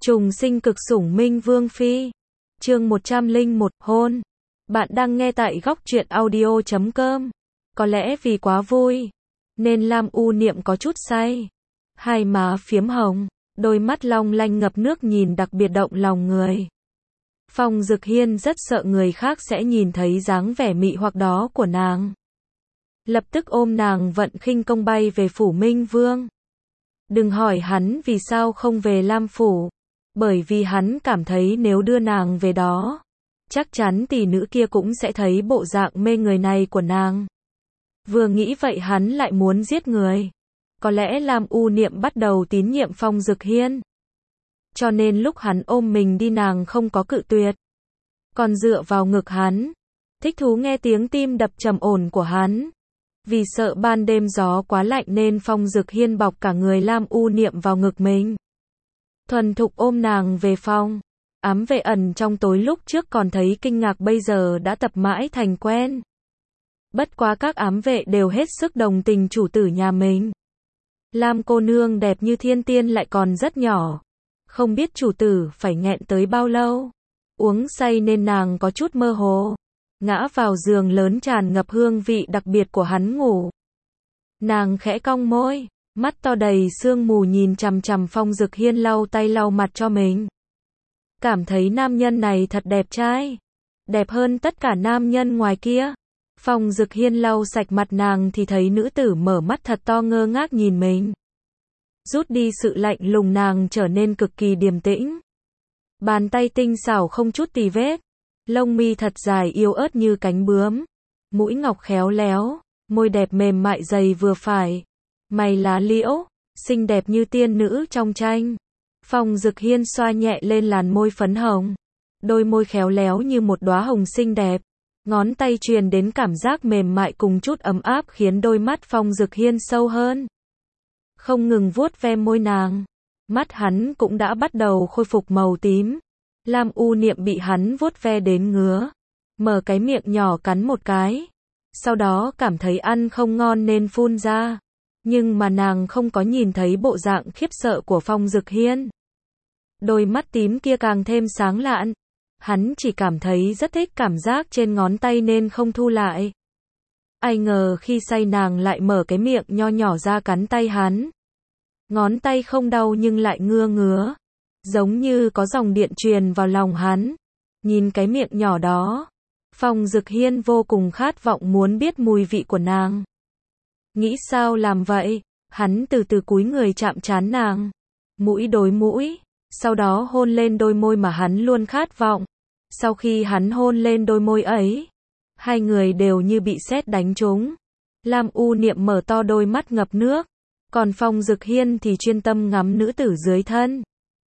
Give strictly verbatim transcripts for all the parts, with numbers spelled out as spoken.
Trùng sinh cực sủng Minh Vương Phi. Chương một trăm lẻ một, hôn. Bạn đang nghe tại góc truyện audio chấm com. Có lẽ vì quá vui, nên Lam U Niệm có chút say. Hai má phiếm hồng, đôi mắt long lanh ngập nước nhìn đặc biệt động lòng người. Phong Dực Hiên rất sợ người khác sẽ nhìn thấy dáng vẻ mị hoặc đó của nàng. Lập tức ôm nàng vận khinh công bay về phủ Minh Vương. Đừng hỏi hắn vì sao không về Lam phủ, bởi vì hắn cảm thấy nếu đưa nàng về đó, chắc chắn tỷ nữ kia cũng sẽ thấy bộ dạng mê người này của nàng. Vừa nghĩ vậy hắn lại muốn giết người. Có lẽ Lam U Niệm bắt đầu tín nhiệm Phong Dực Hiên, cho nên lúc hắn ôm mình đi nàng không có cự tuyệt, còn dựa vào ngực hắn, thích thú nghe tiếng tim đập trầm ổn của hắn. Vì sợ ban đêm gió quá lạnh nên Phong Dực Hiên bọc cả người Lam U Niệm vào ngực mình, thuần thục ôm nàng về phòng. Ám vệ ẩn trong tối lúc trước còn thấy kinh ngạc bây giờ đã tập mãi thành quen. Bất quá các ám vệ đều hết sức đồng tình chủ tử nhà mình. Lam cô nương đẹp như thiên tiên lại còn rất nhỏ, không biết chủ tử phải nghẹn tới bao lâu. Uống say nên nàng có chút mơ hồ, ngã vào giường lớn tràn ngập hương vị đặc biệt của hắn ngủ. Nàng khẽ cong môi, mắt to đầy sương mù nhìn chằm chằm Phong Dực Hiên lau tay lau mặt cho mình. Cảm thấy nam nhân này thật đẹp trai, đẹp hơn tất cả nam nhân ngoài kia. Phong Dực Hiên lau sạch mặt nàng thì thấy nữ tử mở mắt thật to ngơ ngác nhìn mình. Rút đi sự lạnh lùng, nàng trở nên cực kỳ điềm tĩnh. Bàn tay tinh xảo không chút tì vết, lông mi thật dài yếu ớt như cánh bướm, mũi ngọc khéo léo, môi đẹp mềm mại dày vừa phải, mày lá liễu, xinh đẹp như tiên nữ trong tranh. Phong Dực Hiên xoa nhẹ lên làn môi phấn hồng, đôi môi khéo léo như một đóa hồng xinh đẹp, ngón tay truyền đến cảm giác mềm mại cùng chút ấm áp khiến đôi mắt Phong Dực Hiên sâu hơn. Không ngừng vuốt ve môi nàng, mắt hắn cũng đã bắt đầu khôi phục màu tím. Lam U Niệm bị hắn vuốt ve đến ngứa, mở cái miệng nhỏ cắn một cái, sau đó cảm thấy ăn không ngon nên phun ra. Nhưng mà nàng không có nhìn thấy bộ dạng khiếp sợ của Phong Dực Hiên. Đôi mắt tím kia càng thêm sáng lạn. Hắn chỉ cảm thấy rất thích cảm giác trên ngón tay nên không thu lại. Ai ngờ khi say nàng lại mở cái miệng nho nhỏ ra cắn tay hắn. Ngón tay không đau nhưng lại ngứa ngứa, giống như có dòng điện truyền vào lòng hắn. Nhìn cái miệng nhỏ đó, Phong Dực Hiên vô cùng khát vọng muốn biết mùi vị của nàng. Nghĩ sao làm vậy, hắn từ từ cúi người chạm trán nàng, mũi đối mũi, sau đó hôn lên đôi môi mà hắn luôn khát vọng. Sau khi hắn hôn lên đôi môi ấy, hai người đều như bị sét đánh trúng. Lam U Niệm mở to đôi mắt ngập nước, còn Phong Dực Hiên thì chuyên tâm ngắm nữ tử dưới thân.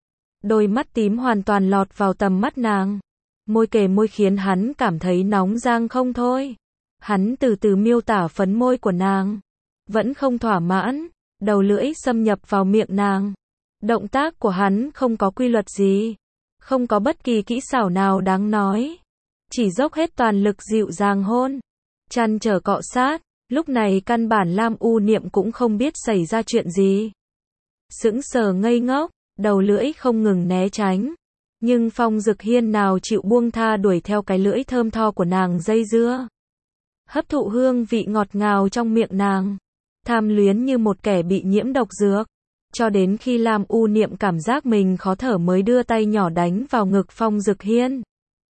Đôi mắt tím hoàn toàn lọt vào tầm mắt nàng, môi kề môi khiến hắn cảm thấy nóng rang không thôi. Hắn từ từ miêu tả phấn môi của nàng, vẫn không thỏa mãn, đầu lưỡi xâm nhập vào miệng nàng. Động tác của hắn không có quy luật gì, không có bất kỳ kỹ xảo nào đáng nói, chỉ dốc hết toàn lực dịu dàng hôn, chăn trở cọ sát. Lúc này căn bản Lam U Niệm cũng không biết xảy ra chuyện gì, sững sờ ngây ngốc, đầu lưỡi không ngừng né tránh. Nhưng Phong Dực Hiên nào chịu buông tha đuổi theo cái lưỡi thơm tho của nàng dây dưa, hấp thụ hương vị ngọt ngào trong miệng nàng, tham luyến như một kẻ bị nhiễm độc dược. Cho đến khi Lam U Niệm cảm giác mình khó thở mới đưa tay nhỏ đánh vào ngực Phong Dực Hiên.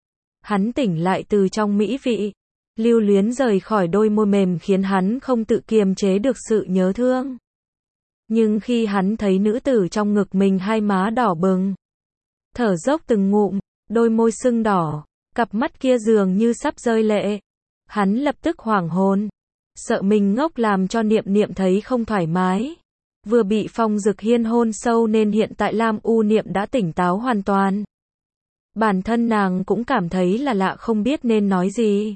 Hắn tỉnh lại từ trong mỹ vị, lưu luyến rời khỏi đôi môi mềm khiến hắn không tự kiềm chế được sự nhớ thương. Nhưng khi hắn thấy nữ tử trong ngực mình hai má đỏ bừng, thở dốc từng ngụm, đôi môi sưng đỏ, cặp mắt kia dường như sắp rơi lệ, hắn lập tức hoảng hồn, sợ mình ngốc làm cho Niệm Niệm thấy không thoải mái. Vừa bị Phong Dực Hiên hôn sâu nên hiện tại Lam U Niệm đã tỉnh táo hoàn toàn. Bản thân nàng cũng cảm thấy là lạ không biết nên nói gì.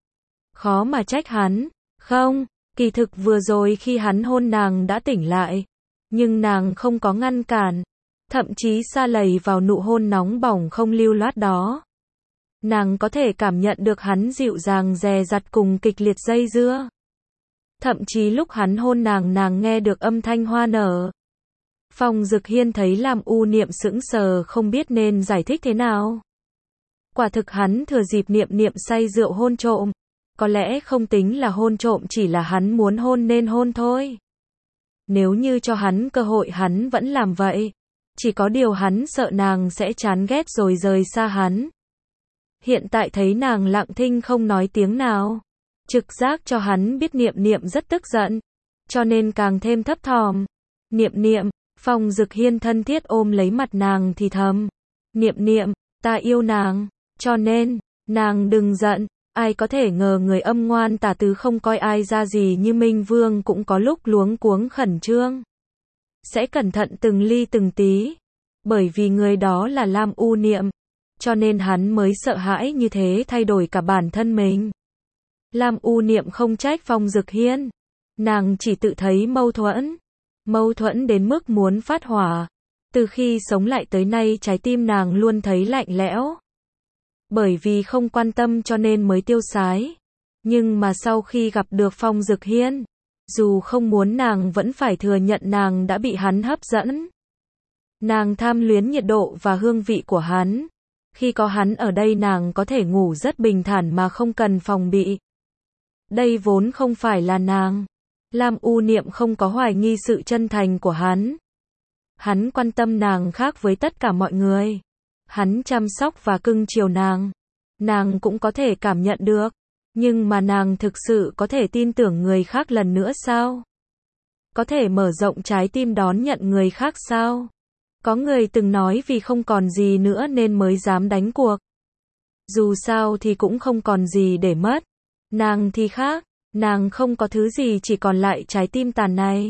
Khó mà trách hắn, không, kỳ thực vừa rồi khi hắn hôn nàng đã tỉnh lại, nhưng nàng không có ngăn cản, thậm chí sa lầy vào nụ hôn nóng bỏng không lưu loát đó. Nàng có thể cảm nhận được hắn dịu dàng dè dặt cùng kịch liệt dây dưa. Thậm chí lúc hắn hôn nàng nàng nghe được âm thanh hoa nở. Phong Dực Hiên thấy Lam U Niệm sững sờ không biết nên giải thích thế nào. Quả thực hắn thừa dịp Niệm Niệm say rượu hôn trộm. Có lẽ không tính là hôn trộm, chỉ là hắn muốn hôn nên hôn thôi. Nếu như cho hắn cơ hội hắn vẫn làm vậy. Chỉ có điều hắn sợ nàng sẽ chán ghét rồi rời xa hắn. Hiện tại thấy nàng lặng thinh không nói tiếng nào. Trực giác cho hắn biết Niệm Niệm rất tức giận. Cho nên càng thêm thấp thỏm. Niệm Niệm, Phong Dực Hiên thân thiết ôm lấy mặt nàng thì thầm. Niệm Niệm, ta yêu nàng. Cho nên, nàng đừng giận. Ai có thể ngờ người âm ngoan tà tứ không coi ai ra gì như Minh Vương cũng có lúc luống cuống khẩn trương. Sẽ cẩn thận từng ly từng tí. Bởi vì người đó là Lam U Niệm. Cho nên hắn mới sợ hãi như thế, thay đổi cả bản thân mình. Lam U Niệm không trách Phong Dực Hiên. Nàng chỉ tự thấy mâu thuẫn. Mâu thuẫn đến mức muốn phát hỏa. Từ khi sống lại tới nay trái tim nàng luôn thấy lạnh lẽo. Bởi vì không quan tâm cho nên mới tiêu sái. Nhưng mà sau khi gặp được Phong Dực Hiên, dù không muốn nàng vẫn phải thừa nhận nàng đã bị hắn hấp dẫn. Nàng tham luyến nhiệt độ và hương vị của hắn. Khi có hắn ở đây nàng có thể ngủ rất bình thản mà không cần phòng bị. Đây vốn không phải là nàng. Lam U Niệm không có hoài nghi sự chân thành của hắn. Hắn quan tâm nàng khác với tất cả mọi người. Hắn chăm sóc và cưng chiều nàng. Nàng cũng có thể cảm nhận được. Nhưng mà nàng thực sự có thể tin tưởng người khác lần nữa sao? Có thể mở rộng trái tim đón nhận người khác sao? Có người từng nói vì không còn gì nữa nên mới dám đánh cuộc. Dù sao thì cũng không còn gì để mất. Nàng thì khác. Nàng không có thứ gì, chỉ còn lại trái tim tàn này.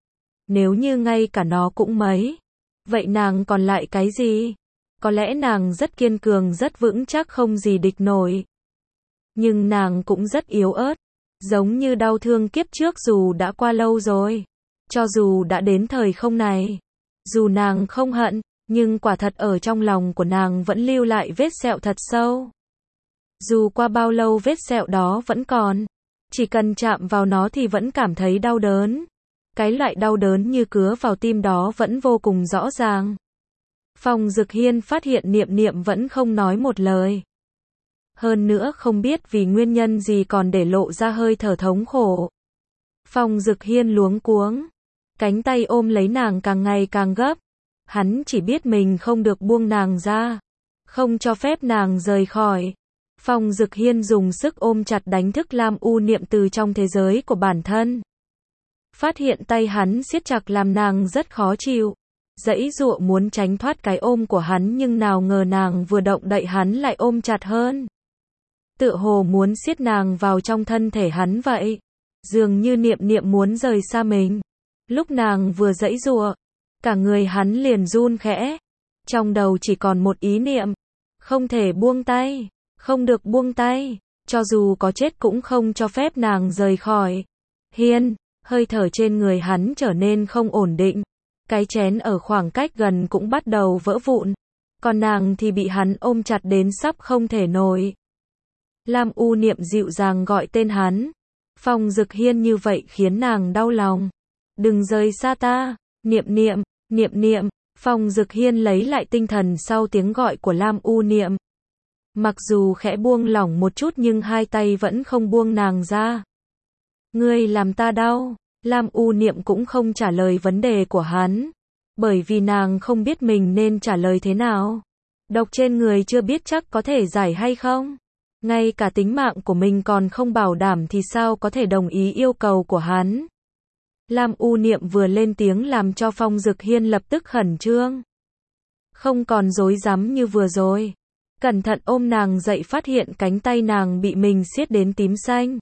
Nếu như ngay cả nó cũng mấy. Vậy nàng còn lại cái gì? Có lẽ nàng rất kiên cường, rất vững chắc, không gì địch nổi. Nhưng nàng cũng rất yếu ớt. Giống như đau thương kiếp trước, dù đã qua lâu rồi. Cho dù đã đến thời không này. Dù nàng không hận, nhưng quả thật ở trong lòng của nàng vẫn lưu lại vết sẹo thật sâu. Dù qua bao lâu vết sẹo đó vẫn còn. Chỉ cần chạm vào nó thì vẫn cảm thấy đau đớn. Cái loại đau đớn như cứa vào tim đó vẫn vô cùng rõ ràng. Phong Dực Hiên phát hiện Niệm Niệm vẫn không nói một lời. Hơn nữa không biết vì nguyên nhân gì còn để lộ ra hơi thở thống khổ. Phong Dực Hiên luống cuống. Cánh tay ôm lấy nàng càng ngày càng gấp. Hắn chỉ biết mình không được buông nàng ra. Không cho phép nàng rời khỏi. Phong Dực Hiên dùng sức ôm chặt, đánh thức Lam U Niệm từ trong thế giới của bản thân. Phát hiện tay hắn siết chặt làm nàng rất khó chịu. Giãy giụa muốn tránh thoát cái ôm của hắn, nhưng nào ngờ nàng vừa động đậy hắn lại ôm chặt hơn. Tựa hồ muốn siết nàng vào trong thân thể hắn vậy. Dường như Niệm Niệm muốn rời xa mình. Lúc nàng vừa giãy giụa, cả người hắn liền run khẽ. Trong đầu chỉ còn một ý niệm. Không thể buông tay. Không được buông tay. Cho dù có chết cũng không cho phép nàng rời khỏi. Hiên, hơi thở trên người hắn trở nên không ổn định. Cái chén ở khoảng cách gần cũng bắt đầu vỡ vụn. Còn nàng thì bị hắn ôm chặt đến sắp không thể nổi. Lam U Niệm dịu dàng gọi tên hắn. Phong Dực Hiên như vậy khiến nàng đau lòng. Đừng rời xa ta. Niệm Niệm, Niệm Niệm. Phong Dực Hiên lấy lại tinh thần sau tiếng gọi của Lam U Niệm. Mặc dù khẽ buông lỏng một chút nhưng hai tay vẫn không buông nàng ra. Ngươi làm ta đau. Lam U Niệm cũng không trả lời vấn đề của hắn. Bởi vì nàng không biết mình nên trả lời thế nào. Độc trên người chưa biết chắc có thể giải hay không. Ngay cả tính mạng của mình còn không bảo đảm thì sao có thể đồng ý yêu cầu của hắn. Lam U Niệm vừa lên tiếng làm cho Phong Dực Hiên lập tức khẩn trương. Không còn rối rắm như vừa rồi. Cẩn thận ôm nàng dậy, phát hiện cánh tay nàng bị mình siết đến tím xanh.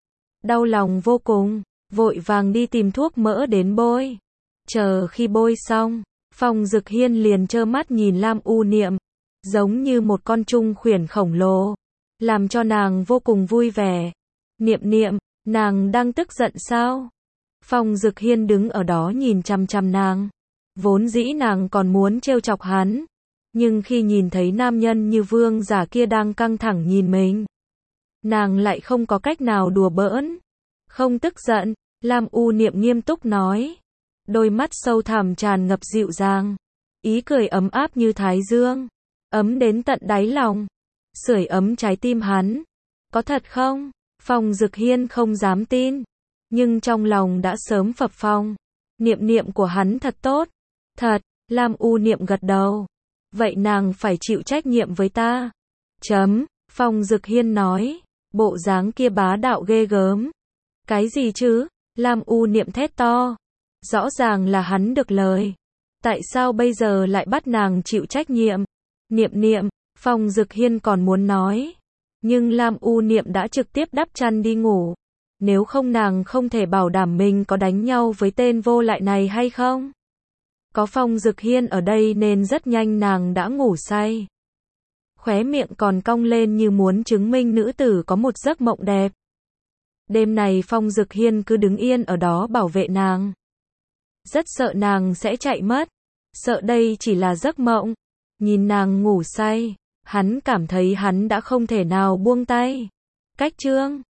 Đau lòng vô cùng, vội vàng đi tìm thuốc mỡ đến bôi. Chờ khi bôi xong, Phong Dực Hiên liền trơ mắt nhìn Lam U Niệm, giống như một con trung khuyển khổng lồ, làm cho nàng vô cùng vui vẻ. Niệm Niệm, nàng đang tức giận sao? Phong Dực Hiên đứng ở đó nhìn chằm chằm nàng. Vốn dĩ nàng còn muốn trêu chọc hắn, nhưng khi nhìn thấy nam nhân như vương giả kia đang căng thẳng nhìn mình, nàng lại không có cách nào đùa bỡn. Không tức giận, Lam U Niệm nghiêm túc nói. Đôi mắt sâu thẳm tràn ngập dịu dàng, ý cười ấm áp như thái dương, ấm đến tận đáy lòng, sưởi ấm trái tim hắn. Có thật không? Phong Dực Hiên không dám tin, nhưng trong lòng đã sớm phập phồng. Niệm niệm của hắn thật tốt. Thật, Lam U Niệm gật đầu. Vậy nàng phải chịu trách nhiệm với ta. Chấm, Phong Dực Hiên nói, bộ dáng kia bá đạo ghê gớm. Cái gì chứ? Lam U Niệm thét to. Rõ ràng là hắn được lời. Tại sao bây giờ lại bắt nàng chịu trách nhiệm? Niệm niệm, Phong Dực Hiên còn muốn nói. Nhưng Lam U Niệm đã trực tiếp đắp chăn đi ngủ. Nếu không nàng không thể bảo đảm mình có đánh nhau với tên vô lại này hay không. Có Phong Dực Hiên ở đây nên rất nhanh nàng đã ngủ say. Khóe miệng còn cong lên như muốn chứng minh nữ tử có một giấc mộng đẹp. Đêm này Phong Dực Hiên cứ đứng yên ở đó bảo vệ nàng. Rất sợ nàng sẽ chạy mất. Sợ đây chỉ là giấc mộng. Nhìn nàng ngủ say, hắn cảm thấy hắn đã không thể nào buông tay. Cách chương